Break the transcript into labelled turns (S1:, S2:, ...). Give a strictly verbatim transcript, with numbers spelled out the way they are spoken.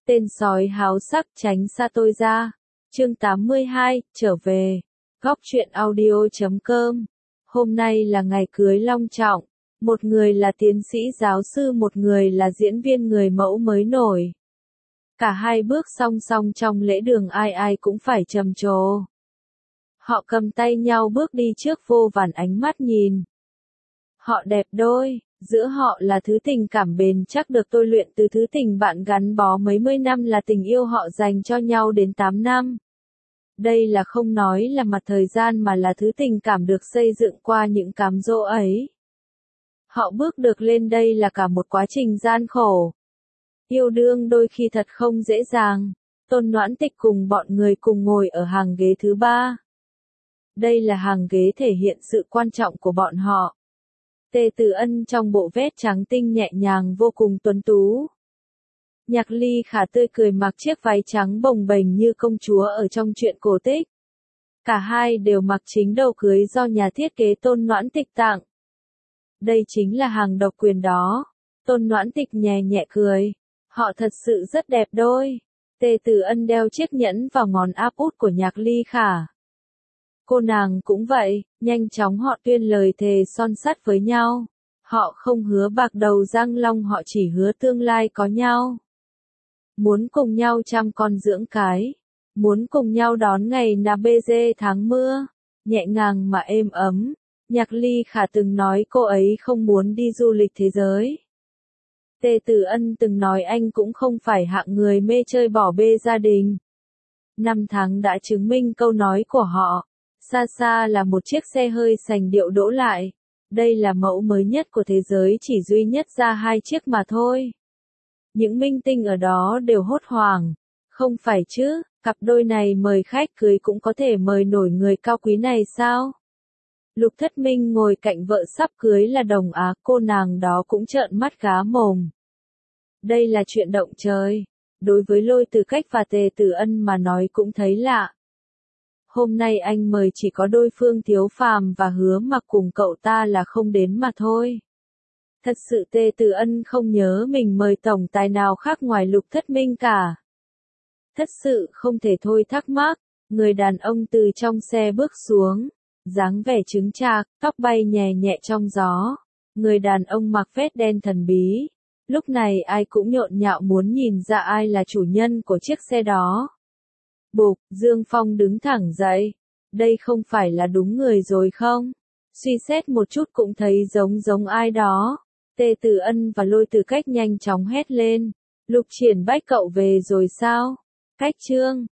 S1: Tên sói háo sắc tránh xa tôi ra. Chương tám mươi hai, trở về. Góc truyện audio chấm com. Hôm nay là ngày cưới long trọng. Một người là tiến sĩ giáo sư, một người là diễn viên người mẫu mới nổi. Cả hai bước song song trong lễ đường, ai ai cũng phải trầm trồ. Họ cầm tay nhau bước đi trước vô vàn ánh mắt nhìn. Họ đẹp đôi, giữa họ là thứ tình cảm bền chắc được tôi luyện từ thứ tình bạn gắn bó mấy mươi năm, là tình yêu họ dành cho nhau đến tám năm. Đây là không nói là mặt thời gian mà là thứ tình cảm được xây dựng qua những cám dỗ ấy. Họ bước được lên đây là cả một quá trình gian khổ. Yêu đương đôi khi thật không dễ dàng. Tôn Noãn Tịch cùng bọn người cùng ngồi ở hàng ghế thứ ba. Đây là hàng ghế thể hiện sự quan trọng của bọn họ. Tề Tử Ân trong bộ vest trắng tinh nhẹ nhàng vô cùng tuấn tú. Nhạc Ly Khả tươi cười mặc chiếc váy trắng bồng bềnh như công chúa ở trong truyện cổ tích. Cả hai đều mặc chính đồ cưới do nhà thiết kế Tôn Noãn Tịch tặng. Đây chính là hàng độc quyền đó. Tôn Noãn Tịch nhẹ nhẹ cười. Họ thật sự rất đẹp đôi. Tề Tử Ân đeo chiếc nhẫn vào ngón áp út của Nhạc Ly Khả. Cô nàng cũng vậy, nhanh chóng họ tuyên lời thề son sắt với nhau. Họ không hứa bạc đầu răng long, họ chỉ hứa tương lai có nhau. Muốn cùng nhau chăm con dưỡng cái. Muốn cùng nhau đón ngày nà bê dê tháng mưa. Nhẹ nhàng mà êm ấm. Nhạc Ly Khả từng nói cô ấy không muốn đi du lịch thế giới. Tề Tử Ân từng nói anh cũng không phải hạng người mê chơi bỏ bê gia đình. Năm tháng đã chứng minh câu nói của họ. Xa xa là một chiếc xe hơi sành điệu đỗ lại. Đây là mẫu mới nhất của thế giới, chỉ duy nhất ra hai chiếc mà thôi. Những minh tinh ở đó đều hốt hoảng. Không phải chứ, cặp đôi này mời khách cưới cũng có thể mời nổi người cao quý này sao? Lục Thất Minh ngồi cạnh vợ sắp cưới là Đồng Á, cô nàng đó cũng trợn mắt gá mồm. Đây là chuyện động trời. Đối với Lôi Từ Cách và Tề Tử Ân mà nói cũng thấy lạ. Hôm nay anh mời chỉ có đôi Phương Thiếu Phàm và Hứa Mặc cùng cậu ta là không đến mà thôi. Thật sự Tề Tử Ân không nhớ mình mời tổng tài nào khác ngoài Lục Thất Minh cả. Thật sự không thể thôi thắc mắc. Người đàn ông từ trong xe bước xuống. Dáng vẻ chứng trạc, tóc bay nhẹ nhẹ trong gió. Người đàn ông mặc vest đen thần bí. Lúc này ai cũng nhộn nhạo muốn nhìn ra ai là chủ nhân của chiếc xe đó. Bụp, Dương Phong đứng thẳng dậy. Đây không phải là đúng người rồi không? Suy xét một chút cũng thấy giống giống ai đó. Tề Tử Ân và Lôi Từ Cách nhanh chóng hét lên. Lục Triển Bách cậu về rồi sao? Cách Trương,